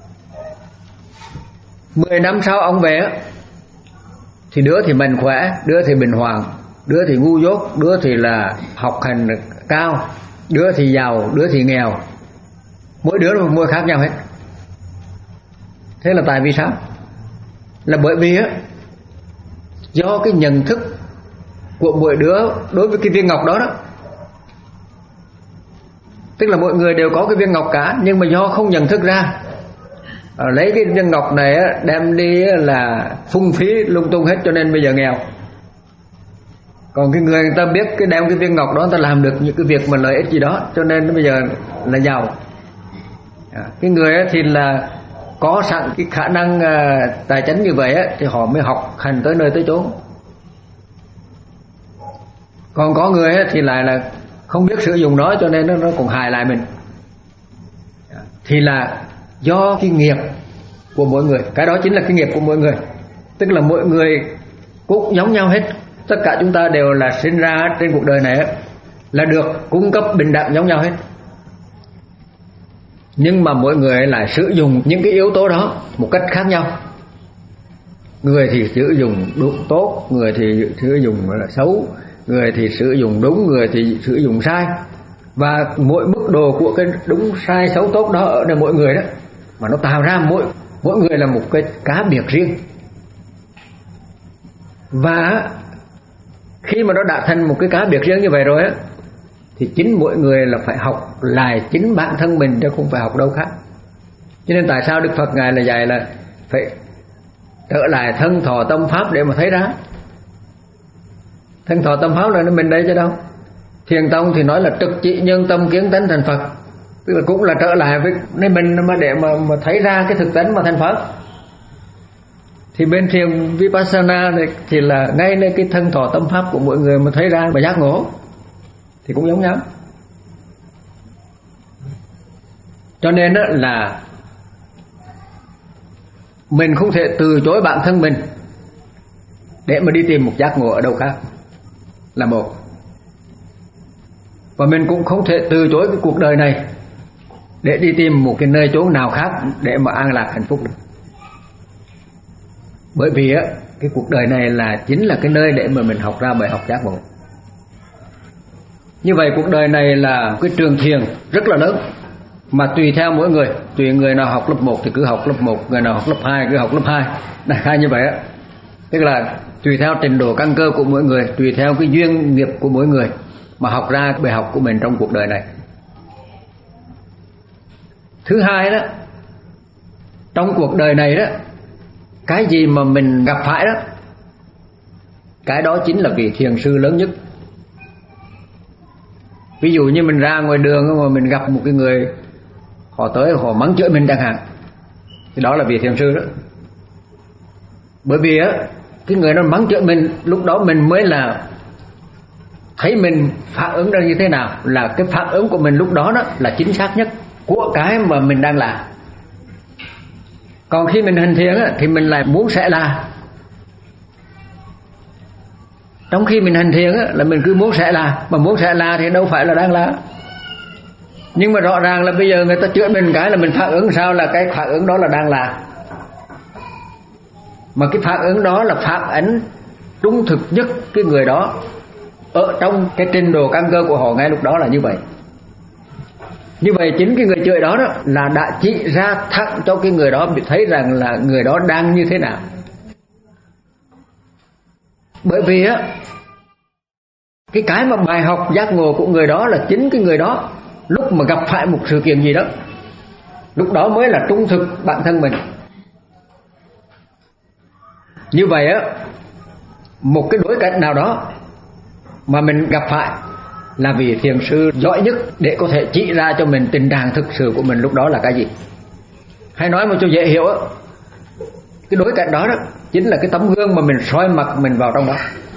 S1: Mười năm sau ông về á, thì đứa thì mạnh khỏe, đứa thì bình hoàng, đứa thì ngu dốt, đứa thì là học hành cao, đứa thì giàu, đứa thì nghèo. Mỗi đứa một môi khác nhau hết. Thế là tại vì sao? Là bởi vì á, do cái nhận thức của mỗi đứa đối với cái viên ngọc đó đó. Tức là mọi người đều có cái viên ngọc cả, nhưng mà do không nhận thức ra, lấy cái viên ngọc này đem đi là phung phí lung tung hết, cho nên bây giờ nghèo. Còn cái người người ta biết cái đem cái viên ngọc đó, người ta làm được những cái việc mà lợi ích gì đó, cho nên bây giờ là giàu. Cái người thì là có sẵn cái khả năng tài chính như vậy thì họ mới học hành tới nơi tới chỗ. Còn có người thì lại là không biết sử dụng nó, cho nên nó, nó cũng hại lại mình. Thì là do cái nghiệp của mỗi người. Cái đó chính là cái nghiệp của mỗi người. Tức là mỗi người cũng giống nhau hết. Tất cả chúng ta đều là sinh ra trên cuộc đời này là được cung cấp bình đẳng giống nhau hết. Nhưng mà mỗi người lại sử dụng những cái yếu tố đó một cách khác nhau. Người thì sử dụng đúng tốt, người thì sử dụng là xấu, người thì sử dụng đúng, người thì sử dụng sai. Và mỗi mức độ của cái đúng sai xấu tốt đó ở nơi mỗi người đó, mà nó tạo ra mỗi mỗi người là một cái cá biệt riêng. Và khi mà nó đã thành một cái cá biệt riêng như vậy rồi á, thì chính mỗi người là phải học lại chính bản thân mình, chứ không phải học đâu khác. Cho nên tại sao Đức Phật Ngài là dạy là phải trở lại thân thọ tâm pháp để mà thấy ra. Thân thọ tâm pháp là mình đây chứ đâu. Thiền tông thì nói là trực chỉ nhân tâm kiến tánh thành Phật, tức là cũng là trở lại với nên mình mà để mà mà thấy ra cái thực tánh mà thành Phật. Thì bên thiền Vipassana này thì là ngay nơi cái thân thọ tâm pháp của mỗi người mà thấy ra mà giác ngộ thì cũng giống nhau. Cho nên đó là mình không thể từ chối bản thân mình để mà đi tìm một giác ngộ ở đâu khác là một. Và mình cũng không thể từ chối cái cuộc đời này để đi tìm một cái nơi chốn nào khác để mà an lạc hạnh phúc được. Bởi vì á, cái cuộc đời này là chính là cái nơi để mà mình học ra bài học giác ngộ. Như vậy cuộc đời này là cái trường thiền rất là lớn, mà tùy theo mỗi người, tùy người nào học lớp một thì cứ học lớp một, người nào học lớp hai cứ học lớp hai, đại khái như vậy á. Tức là tùy theo trình độ căn cơ của mỗi người, tùy theo cái duyên nghiệp của mỗi người mà học ra bài học của mình trong cuộc đời này. Thứ hai đó, trong cuộc đời này đó, cái gì mà mình gặp phải đó, cái đó chính là vị thiền sư lớn nhất. Ví dụ như mình ra ngoài đường mà mình gặp một cái người, họ tới họ mắng chửi mình chẳng hạn, thì đó là vị thiền sư đó. Bởi vì á, cái người nó mắng chửi mình, lúc đó mình mới là thấy mình phản ứng ra như thế nào, là cái phản ứng của mình lúc đó đó là chính xác nhất của cái mà mình đang làm. Còn khi mình hành thiền á, thì mình lại muốn sẽ là. Trong khi mình hành thiền á, là mình cứ muốn sẽ là, mà muốn sẽ là thì đâu phải là đang là. Nhưng mà rõ ràng là bây giờ người ta chửi mình cái là mình phản ứng sao, là cái phản ứng đó là đang là. Mà cái phản ứng đó là phản ánh trung thực nhất cái người đó ở trong cái trình độ căn cơ của họ ngay lúc đó là như vậy. Như vậy chính cái người chửi đó, đó là đã chỉ ra thẳng cho cái người đó bị thấy rằng là người đó đang như thế nào. Bởi vì á, cái cái mà bài học giác ngộ của người đó là chính cái người đó lúc mà gặp phải một sự kiện gì đó, lúc đó mới là trung thực bản thân mình. Như vậy á, một cái đối cảnh nào đó mà mình gặp phải là vị thiền sư giỏi nhất để có thể chỉ ra cho mình tình trạng thực sự của mình lúc đó là cái gì. Hay nói một cho dễ hiểu á, cái đối cảnh đó đó chính là cái tấm gương mà mình soi mặt mình vào trong đó.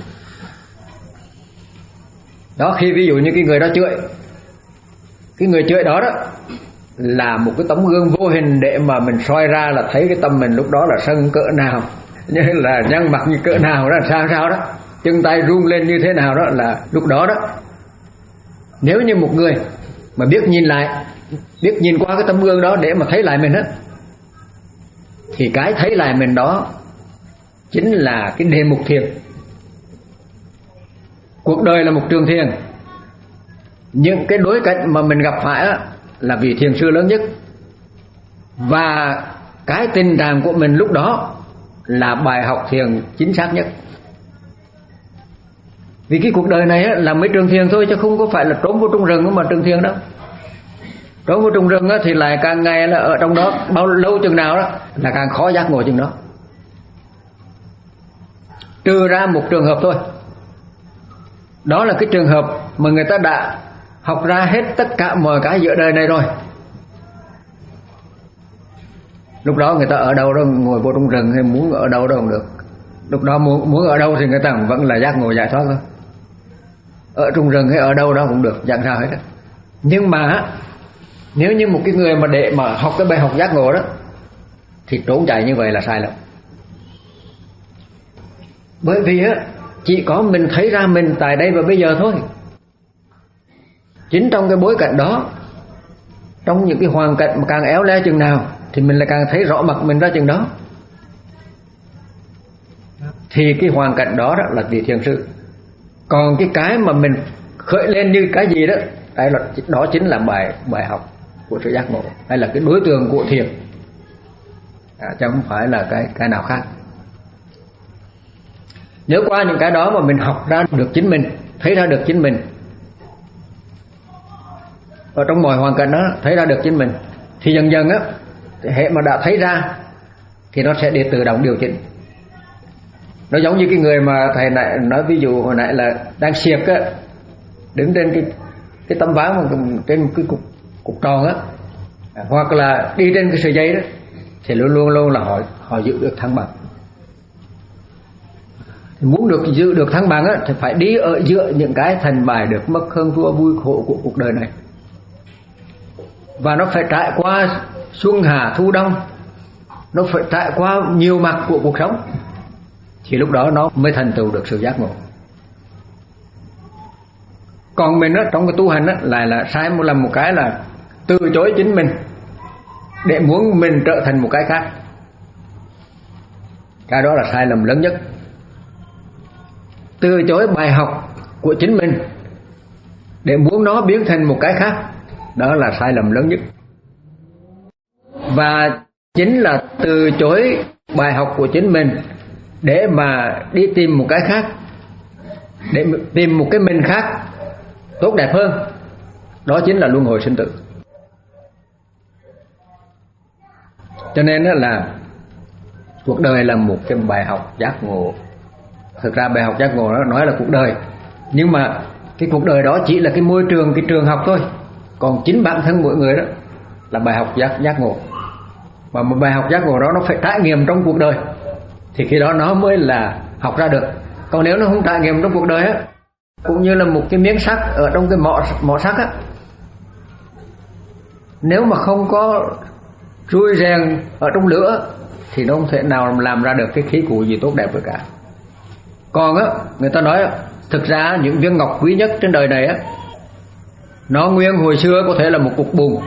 S1: Đó, khi ví dụ như cái người đó chửi, cái người chửi đó đó là một cái tấm gương vô hình để mà mình soi ra là thấy cái tâm mình lúc đó là sân cỡ nào, như là nhăn mặt như cỡ nào đó, sao sao đó, chân tay run lên như thế nào đó, là lúc đó đó. Nếu như một người mà biết nhìn lại, biết nhìn qua cái tấm gương đó để mà thấy lại mình á, thì cái thấy lại mình đó chính là cái đề mục thiền. Cuộc đời là một trường thiền. Những cái đối cảnh mà mình gặp phải á, là vị thiền sư lớn nhất. Và cái tình trạng của mình lúc đó là bài học thiền chính xác nhất. Vì cái cuộc đời này á, là mấy trường thiền thôi, chứ không có phải là trốn vô trong rừng mà trường thiền đâu. Trốn vô trong rừng á, thì lại càng ngày là ở trong đó bao lâu chừng nào đó là càng khó giác ngộ chừng đó. Trừ ra một trường hợp thôi, đó là cái trường hợp mà người ta đã học ra hết tất cả mọi cái giữa đời này rồi. Lúc đó người ta ở đâu đó, ngồi vô trong rừng hay muốn ở đâu đâu cũng được. Lúc đó muốn, muốn ở đâu thì người ta vẫn là giác ngộ giải thoát thôi. Ở trong rừng hay ở đâu đó cũng được, chẳng sao hết đó. Nhưng mà nếu như một cái người mà để mà học cái bài học giác ngộ đó thì trốn chạy như vậy là sai lắm. Bởi vì á, chỉ có mình thấy ra mình tại đây và bây giờ thôi. Chính trong cái bối cảnh đó, trong những cái hoàn cảnh mà càng éo le chừng nào thì mình lại càng thấy rõ mặt mình ra chừng đó. Thì cái hoàn cảnh đó, đó là vị thiền sư. Còn cái cái mà mình khởi lên như cái gì đó, đây là, đó chính là bài bài học của sự giác ngộ, hay là cái đối tượng của thiền, à, chứ không phải là cái cái nào khác. Nếu qua những cái đó mà mình học ra được chính mình, thấy ra được chính mình, ở trong mọi hoàn cảnh đó thấy ra được chính mình, thì dần dần á, hệ mà đã thấy ra thì nó sẽ để tự động điều chỉnh. Nó giống như cái người mà thầy này nói ví dụ hồi nãy là đang xiếc á, đứng trên cái cái tấm ván mà trên cái cục cục tròn á, hoặc là đi trên cái sợi dây đó, thì luôn luôn luôn là họ họ giữ được thăng bằng. Thì muốn được giữ được thăng bằng á, thì phải đi ở giữa những cái thành bài được mất hơn thua vui khổ của cuộc đời này, và nó phải trải qua xuân hạ thu đông, nó phải trải qua nhiều mặt của cuộc sống, thì lúc đó nó mới thành tựu được sự giác ngộ. Còn mình á, trong cái tu hành á, lại là sai một lần một cái là từ chối chính mình để muốn mình trở thành một cái khác. Cái đó là sai lầm lớn nhất. Từ chối bài học của chính mình để muốn nó biến thành một cái khác, đó là sai lầm lớn nhất. Và chính là từ chối bài học của chính mình để mà đi tìm một cái khác, để tìm một cái mình khác tốt đẹp hơn, đó chính là luân hồi sinh tử. Cho nên là cuộc đời là một cái bài học giác ngộ. Thực ra bài học giác ngộ nó nói là cuộc đời, nhưng mà cái cuộc đời đó chỉ là cái môi trường, cái trường học thôi. Còn chính bản thân mỗi người đó là bài học giác, giác ngộ. Và một bài học giác ngộ đó nó phải trải nghiệm trong cuộc đời, thì khi đó nó mới là học ra được. Còn nếu nó không trải nghiệm trong cuộc đời á, cũng như là một cái miếng sắt ở trong cái mỏ, mỏ sắt á, nếu mà không có trui rèn ở trong lửa thì nó không thể nào làm ra được cái khí cụ gì tốt đẹp được cả. Còn á, người ta nói thực ra những viên ngọc quý nhất trên đời này á, nó nguyên hồi xưa có thể là một cục bùn.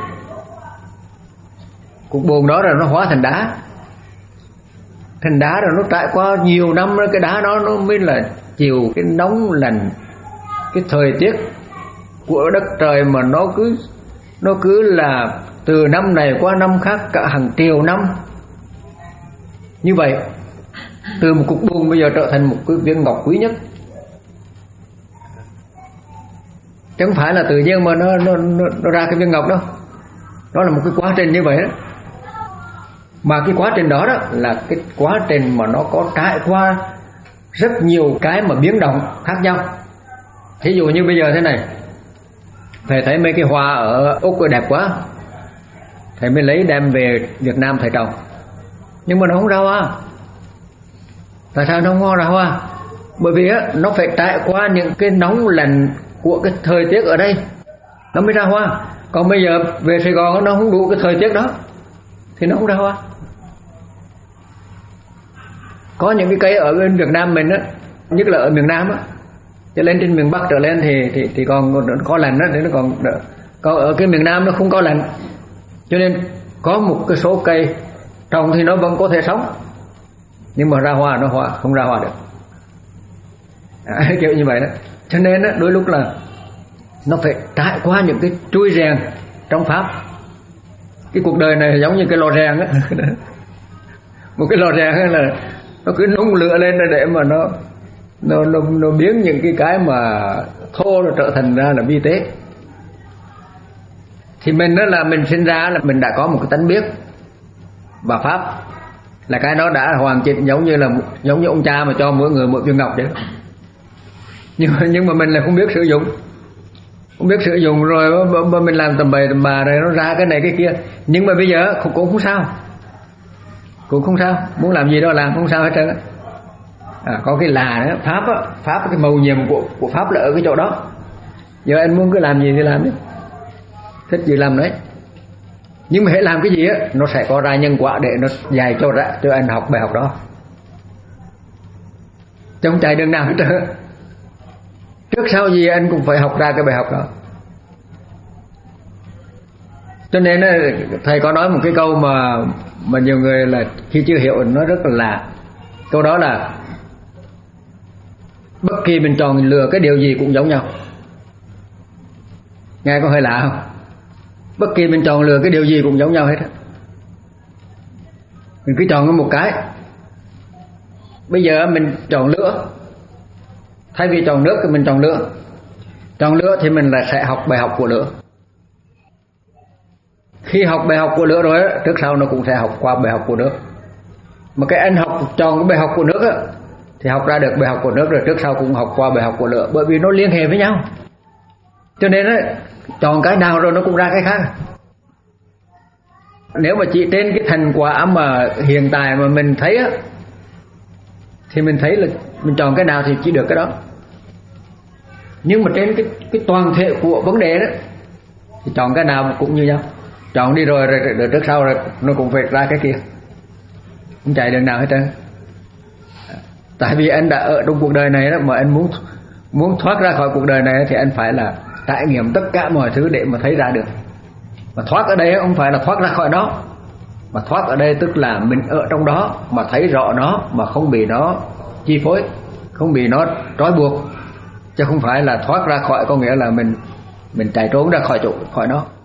S1: Cục bùn đó rồi nó hóa thành đá. Thành đá rồi nó trải qua nhiều năm rồi, cái đá đó nó mới là chịu cái nóng lạnh, cái thời tiết của đất trời mà nó cứ nó cứ là từ năm này qua năm khác cả hàng triệu năm. Như vậy từ một cục bùn bây giờ trở thành một cái viên ngọc quý nhất. Chứ không phải là tự nhiên mà nó, nó, nó, nó ra cái viên ngọc đâu. Đó là một cái quá trình như vậy đó. Mà cái quá trình đó đó là cái quá trình mà nó có trải qua rất nhiều cái mà biến động khác nhau. Thí dụ như bây giờ thế này, thầy thấy mấy cái hoa ở Úc đẹp quá, thầy mới lấy đem về Việt Nam thầy trồng, nhưng mà nó không ra hoa. Tại sao nó không ra hoa? Bởi vì á, nó phải trải qua những cái nóng lạnh của cái thời tiết ở đây nó mới ra hoa. Còn bây giờ về Sài Gòn nó không đủ cái thời tiết đó thì nó không ra hoa. Có những cái cây ở bên Việt Nam mình á, nhất là ở miền Nam á, cho lên trên miền Bắc trở lên thì thì thì còn có lạnh đó, thì nó còn đỡ. Còn ở cái miền Nam nó không có lạnh, cho nên có một cái số cây trồng thì nó vẫn có thể sống, nhưng mà ra hoa nó hoa không ra hoa được. À, kiểu như vậy đó. Cho nên đó, đôi lúc là nó phải trải qua những cái trui rèn trong pháp. Cái cuộc đời này giống như cái lò rèn á. Một cái lò rèn là nó cứ nung lửa lên để mà nó nó nó, nó biến những cái cái mà thô nó trở thành ra là vi tế. Thì mình đó là mình sinh ra là mình đã có một cái tánh biết, và pháp là cái đó đã hoàn chỉnh, giống như là giống như ông cha mà cho mỗi người một viên ngọc vậy. Nhưng mà, nhưng mà mình là không biết sử dụng, không biết sử dụng rồi mà mình làm tầm bậy tầm bà rồi nó ra cái này cái kia. Nhưng mà bây giờ cũng, cũng không sao, cũng không sao, muốn làm gì đó làm không sao hết trơn á. À, có cái là đó, pháp á, pháp cái mầu nhiệm của của pháp là ở cái chỗ đó. Giờ anh muốn cứ làm gì thì làm đi, thích gì làm đấy. Nhưng mà hãy làm cái gì á, nó sẽ có ra nhân quả để nó dạy cho ra cho anh học bài học đó. Chứ không chạy đường nào hết trơn. Trước sau gì anh cũng phải học ra cái bài học đó. Cho nên thầy có nói một cái câu mà mà nhiều người là khi chưa hiểu nó rất là lạ. Câu đó là bất kỳ mình chọn lựa cái điều gì cũng giống nhau. Nghe có hơi lạ không? Bất kỳ mình chọn lựa cái điều gì cũng giống nhau hết. Mình cứ chọn một cái. Bây giờ mình chọn lửa, thay vì chọn nước thì mình chọn lửa. Chọn lửa thì mình là sẽ học bài học của lửa. Khi học bài học của lửa rồi á, trước sau nó cũng sẽ học qua bài học của nước. Mà cái anh học chọn cái bài học của nước á, thì học ra được bài học của nước rồi trước sau cũng học qua bài học của lửa, bởi vì nó liên hệ với nhau. Cho nên á, chọn cái nào rồi nó cũng ra cái khác. Nếu mà chỉ trên cái thành quả mà hiện tại mà mình thấy á, thì mình thấy là mình chọn cái nào thì chỉ được cái đó. Nhưng mà trên cái cái toàn thể của vấn đề đó thì chọn cái nào cũng như nhau. Chọn đi rồi, rồi, rồi trước sau rồi nó cũng phải ra cái kia, không chạy đường nào hết trơn. Tại vì anh đã ở trong cuộc đời này đó, mà anh muốn muốn thoát ra khỏi cuộc đời này thì anh phải là trải nghiệm tất cả mọi thứ để mà thấy ra được. Mà thoát ở đây không phải là thoát ra khỏi nó, mà thoát ở đây tức là mình ở trong đó mà thấy rõ nó, mà không bị nó chi phối, không bị nó trói buộc, chứ không phải là thoát ra khỏi có nghĩa là mình mình chạy trốn ra khỏi chỗ khỏi nó.